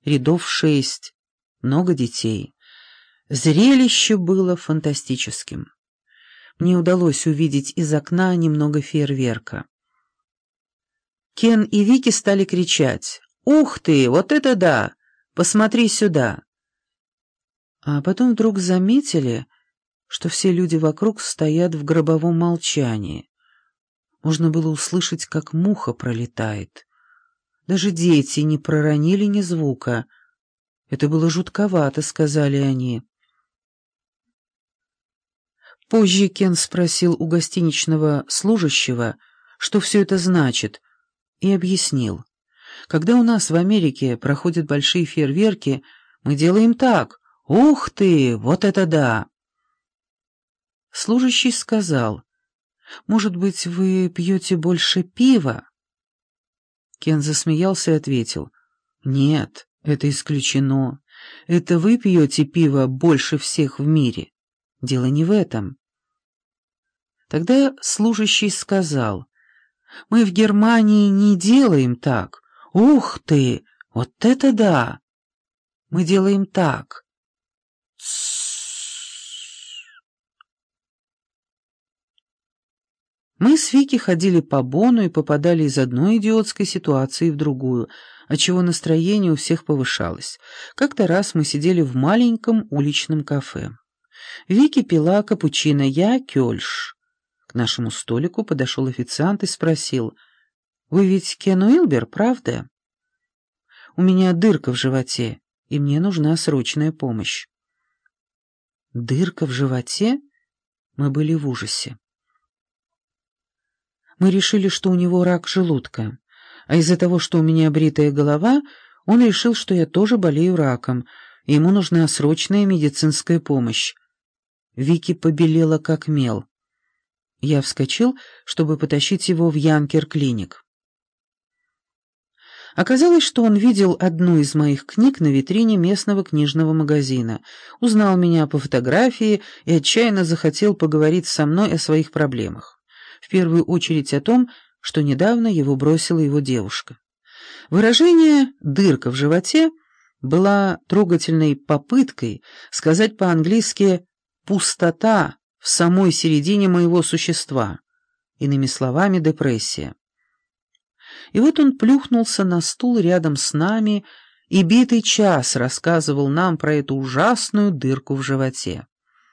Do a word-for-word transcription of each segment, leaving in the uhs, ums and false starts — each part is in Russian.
рядов шесть, много детей. Зрелище было фантастическим. Мне удалось увидеть из окна немного фейерверка. Кен и Вики стали кричать: «Ух ты, вот это да! Посмотри сюда!» А потом вдруг заметили, что все люди вокруг стоят в гробовом молчании. Можно было услышать, как муха пролетает. Даже дети не проронили ни звука. «Это было жутковато», — сказали они. Позже Кен спросил у гостиничного служащего, что все это значит, и объяснил. «Когда у нас в Америке проходят большие фейерверки, мы делаем так: ух ты, вот это да!» Служащий сказал: «Может быть, вы пьете больше пива?» Кен засмеялся и ответил: «Нет, это исключено. Это вы пьете пиво больше всех в мире. Дело не в этом». Тогда служащий сказал: «Мы в Германии не делаем так. Ух ты, вот это да! Мы делаем так. Мы с Вики ходили по Бонну и попадали из одной идиотской ситуации в другую, отчего настроение у всех повышалось. Как-то раз мы сидели в маленьком уличном кафе. Вики пила капучино, я — кёльш. К нашему столику подошел официант и спросил: «Вы ведь Кен Уилбер, правда? У меня дырка в животе, и мне нужна срочная помощь». Дырка в животе? Мы были в ужасе. Мы решили, что у него рак желудка, а из-за того, что у меня бритая голова, он решил, что я тоже болею раком, и ему нужна срочная медицинская помощь. Вики побелела как мел. Я вскочил, чтобы потащить его в Янкер-клиник. Оказалось, что он видел одну из моих книг на витрине местного книжного магазина, узнал меня по фотографии и отчаянно захотел поговорить со мной о своих проблемах. В первую очередь о том, что недавно его бросила его девушка. Выражение «дырка в животе» была трогательной попыткой сказать по-английски «пустота в самой середине моего существа», иными словами, депрессия. И вот он плюхнулся на стул рядом с нами и битый час рассказывал нам про эту ужасную дырку в животе.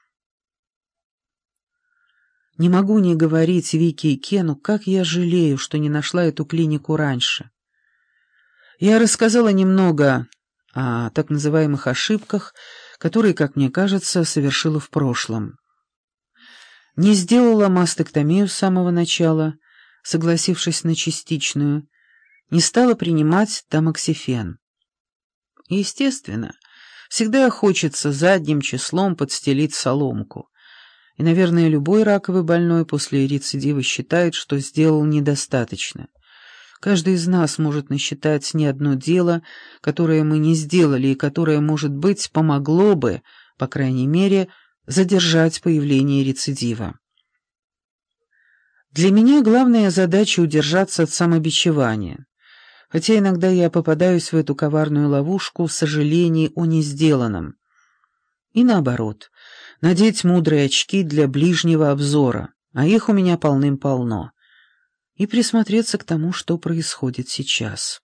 Не могу не говорить Вике и Кену, как я жалею, что не нашла эту клинику раньше. Я рассказала немного о так называемых ошибках, которые, как мне кажется, совершила в прошлом. Не сделала мастектомию с самого начала, согласившись на частичную, не стала принимать тамоксифен. Естественно, всегда хочется задним числом подстелить соломку. И, наверное, любой раковый больной после рецидива считает, что сделал недостаточно. Каждый из нас может насчитать не одно дело, которое мы не сделали и которое, может быть, помогло бы, по крайней мере, задержать появление рецидива. Для меня главная задача — удержаться от самобичевания, хотя иногда я попадаюсь в эту коварную ловушку сожалений о несделанном. И наоборот, надеть мудрые очки для ближнего обзора, а их у меня полным-полно, и присмотреться к тому, что происходит сейчас.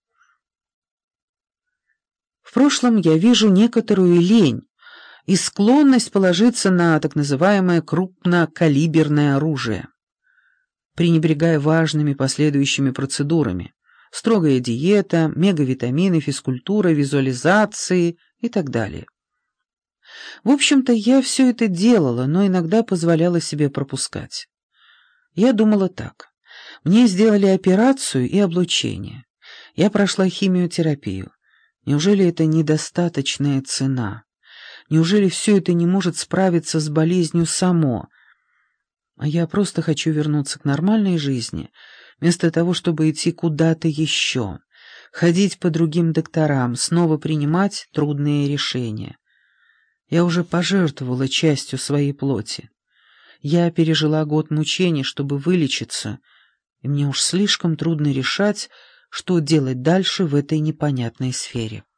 В прошлом я вижу некоторую лень и склонность положиться на так называемое крупнокалиберное оружие, пренебрегая важными последующими процедурами: строгая диета, мегавитамины, физкультура, визуализации и так далее. В общем-то, я все это делала, но иногда позволяла себе пропускать. Я думала так: мне сделали операцию и облучение, я прошла химиотерапию. Неужели это недостаточная цена? Неужели все это не может справиться с болезнью само? А я просто хочу вернуться к нормальной жизни, вместо того, чтобы идти куда-то еще, ходить по другим докторам, снова принимать трудные решения. Я уже пожертвовала частью своей плоти. Я пережила год мучений, чтобы вылечиться, и мне уж слишком трудно решать, что делать дальше в этой непонятной сфере.